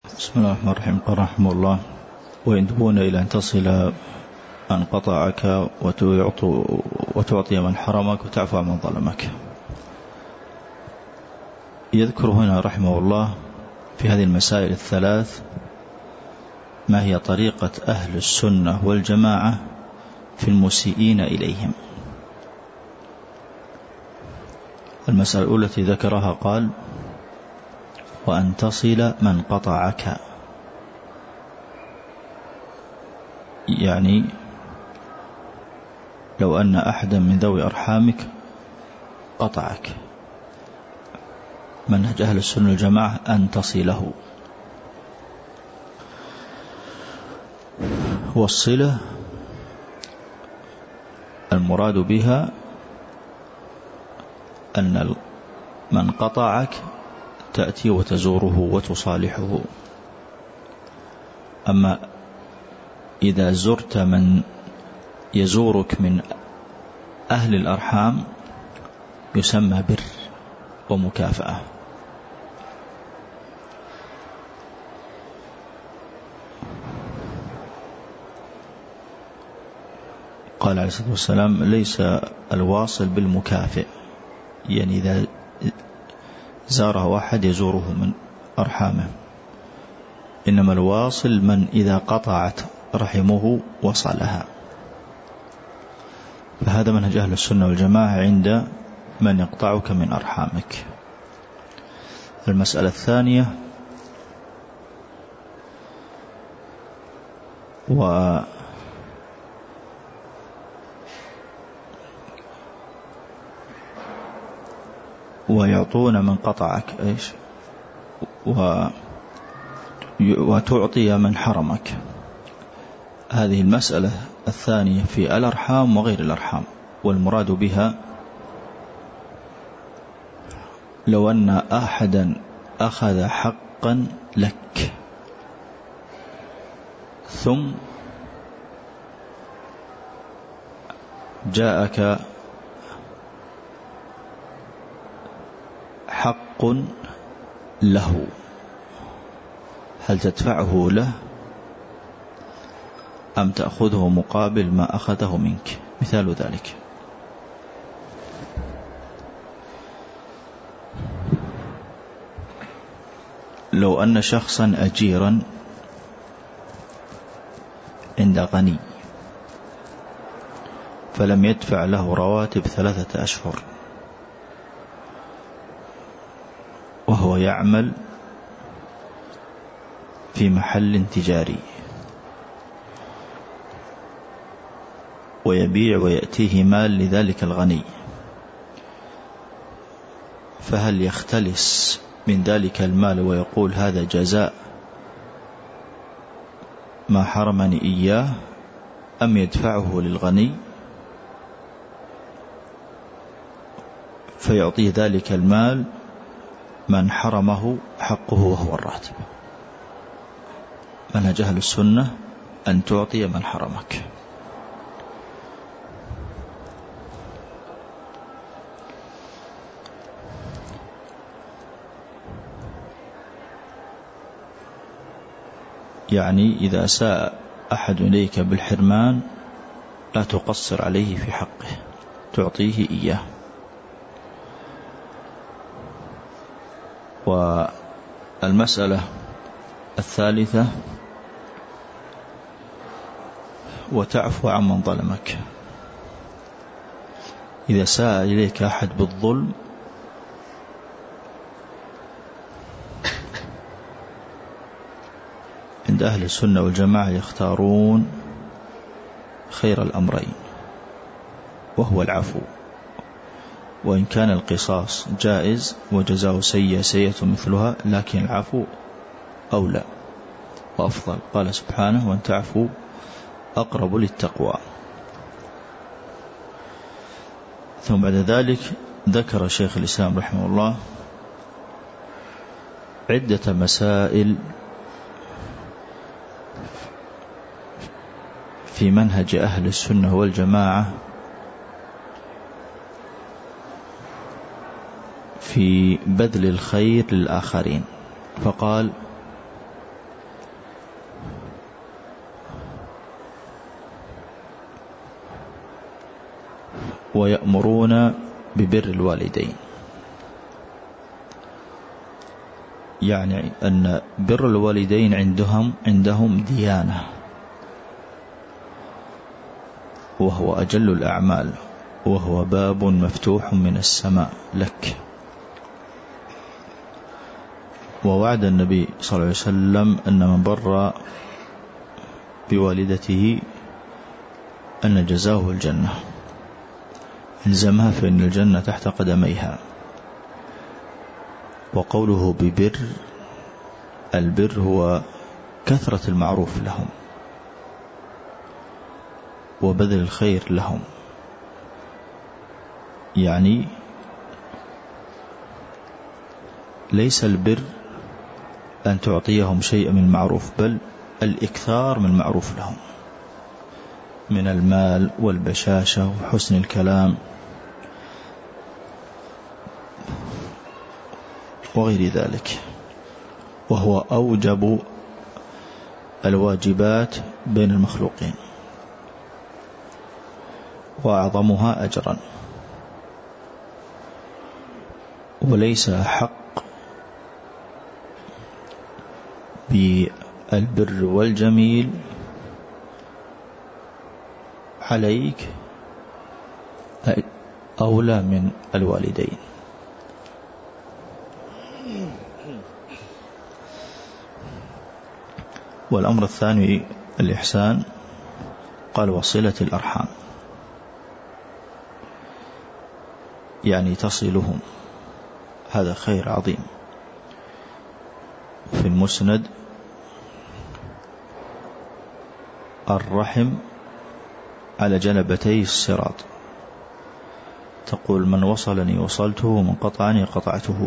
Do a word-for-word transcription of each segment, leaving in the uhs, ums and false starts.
بسم الله الرحمن الرحيم. قال رحمه الله: ويندبون إلى أن تصل من قطعك وتعطي من حرمك وتعفو عن من ظلمك. يذكر هنا رحمه الله في هذه المسائل الثلاث ما هي طريقة أهل السنة والجماعة في المسيئين إليهم. المسألة الأولى التي ذكرها قال: وأن تصل من قطعك، يعني لو أن أحدا من ذوي أرحامك قطعك، منهج أهل السنة والجماعة أن تصله. والصلة المراد بها أن من قطعك تأتي وتزوره وتصالحه. أما إذا زرت من يزورك من أهل الأرحام يسمى بر ومكافأة. قال عليه الصلاة والسلام: ليس الواصل بالمكافئ، يعني إذا زاره واحد يزوره من أرحامه، إنما الواصل من إذا قطعت رحمه وصلها. فهذا منهج أهل السنة والجماعة عند من يقطعك من أرحامك. المسألة الثانية: و ويعطون من قطعك إيش و... وتعطي من حرمك. هذه المسألة الثانية في الأرحام وغير الأرحام، والمراد بها لو أن أحدا أخذ حقا لك ثم جاءك حق له، هل تدفعه له أم تأخذه مقابل ما أخذه منك؟ مثال ذلك: لو أن شخصا أجيرا عند غني فلم يدفع له رواتب ثلاثة أشهر وهو يعمل في محل تجاري ويبيع ويأتيه مال لذلك الغني، فهل يختلس من ذلك المال ويقول هذا جزاء ما حرمني إياه، أم يدفعه للغني فيعطي ذلك المال من حرمه حقه وهو الراتب؟ منهج أهل السنة أن تعطي من حرمك. يعني إذا ساء أحد إليك بالحرمان لا تقصر عليه في حقه، تعطيه إياه. والمسألة الثالثة: وتعفو عن من ظلمك. إذا ساء إليك أحد بالظلم عند أهل السنة والجماعة يختارون خير الأمرين وهو العفو، وإن كان القصاص جائز وجزاء سيئة سيئة مثلها، لكن العفو أولى وأفضل. قال سبحانه: وأن تعفو أقرب للتقوى. ثم بعد ذلك ذكر شيخ الإسلام رحمه الله عدة مسائل في منهج أهل السنة والجماعة في بذل الخير للآخرين. فقال: ويأمرون ببر الوالدين، يعني أن بر الوالدين عندهم عندهم ديانة، وهو أجل الأعمال، وهو باب مفتوح من السماء لك. ووعد النبي صلى الله عليه وسلم أن من بر بوالدته أن جزاه الجنة، إلزمها فإن الجنة تحت قدميها. وقوله ببر، البر هو كثرة المعروف لهم وبذل الخير لهم، يعني ليس البر أن تعطيهم شيء من معروف، بل الإكثار من معروف لهم من المال والبشاشة وحسن الكلام وغير ذلك، وهو أوجب الواجبات بين المخلوقين وأعظمها أجرا. وليس حق بالبر والجميل عليك أولى من الوالدين. والأمر الثاني الإحسان، قال وصلة الأرحام، يعني تصلهم، هذا خير عظيم. في المسند الرحم على جنبتي الصراط، تقول من وصلني وصلته ومن قطعني قطعته.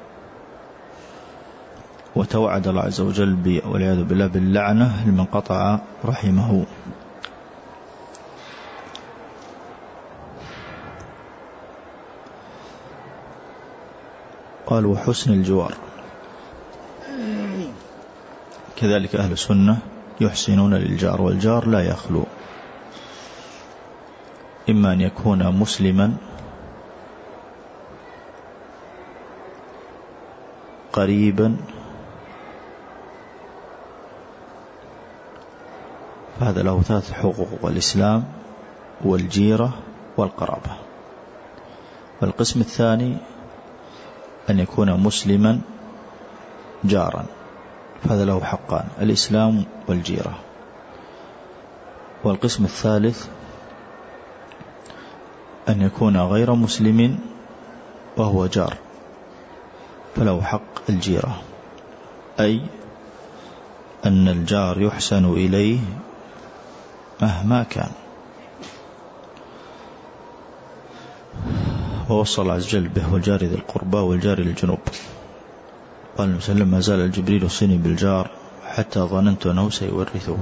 وتوعد الله عز وجل والعياذ بالله باللعنة لمن قطع رحمه. قال وحسن الجوار، كذلك أهل السنة يحسنون للجار، والجار لا يخلو، إما أن يكون مسلما قريبا فهذا له ثلاث حقوق، والإسلام والجيرة والقرابة. والقسم الثاني أن يكون مسلما جارا، فهذا له حقان، الإسلام والجيرة. والقسم الثالث أن يكون غير مسلم وهو جار، فله حق الجيرة، أي أن الجار يحسن إليه مهما كان. ووصى الله عز وجل به والجار ذي القربى والجار للجنوب. قال النبي صلى الله عليه وسلم ما زال الجبريل يوصيني بالجار حتى ظننت أنه سيورثه،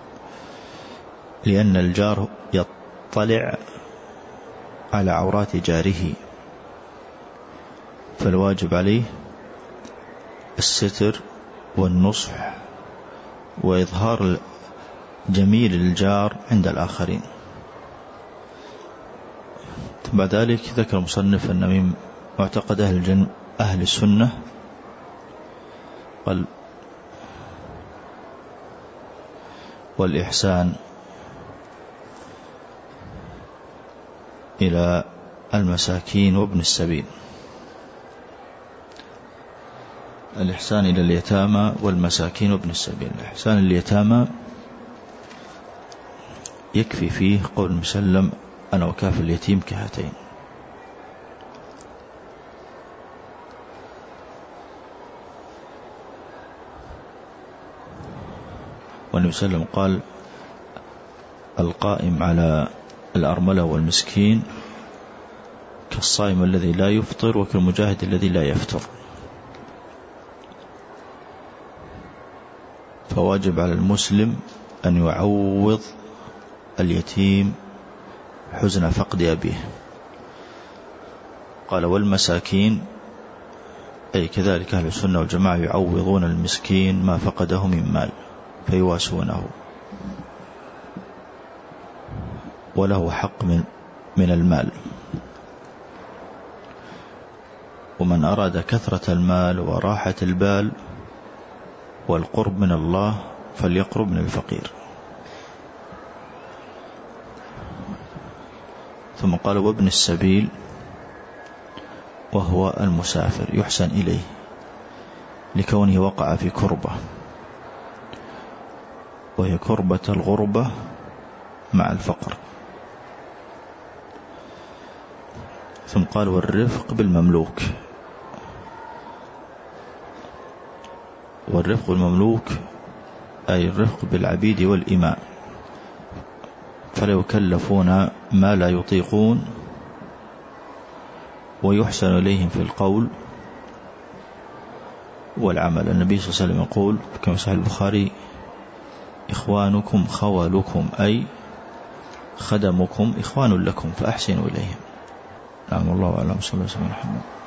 لأن الجار يطلع على عورات جاره، فالواجب عليه الستر والنصح وإظهار جميل الجار عند الآخرين. بعد ذلك ذكر المصنف أن من معتقد أهل الجنة أهل السنة قال والإحسان إلى المساكين وابن السبيل، الإحسان إلى اليتامى والمساكين وابن السبيل. الإحسان اليتامى يكفي فيه قول مسلم أنا وكاف اليتيم كهاتين. والنبي صلى الله عليه وسلم قال القائم على الأرملة والمسكين كالصائم الذي لا يفطر وكالمجاهد الذي لا يفتر. فواجب على المسلم أن يعوض اليتيم حزن فقد أبيه. قال والمساكين، أي كذلك أهل السنة والجماعة يعوضون المسكين ما فقده من مال فيواسونه، وله حق من من المال. ومن أراد كثرة المال وراحة البال والقرب من الله فليقرب من الفقير. ثم قال وابن السبيل وهو المسافر يحسن إليه لكونه وقع في كربة، وهي كربة الغربة مع الفقر. ثم قال والرفق بالمملوك، والرفق بالمملوك أي الرفق بالعبيد والإماء، فلا يكلفون ما لا يطيقون ويحسن إليهم في القول والعمل. النبي صلى الله عليه وسلم يقول كما صحيح البخاري إخوانكم خولكم أي خدمكم إخوان لكم فأحسنوا إليهم. نعم الله أعلم. صلى الله عليه وسلم.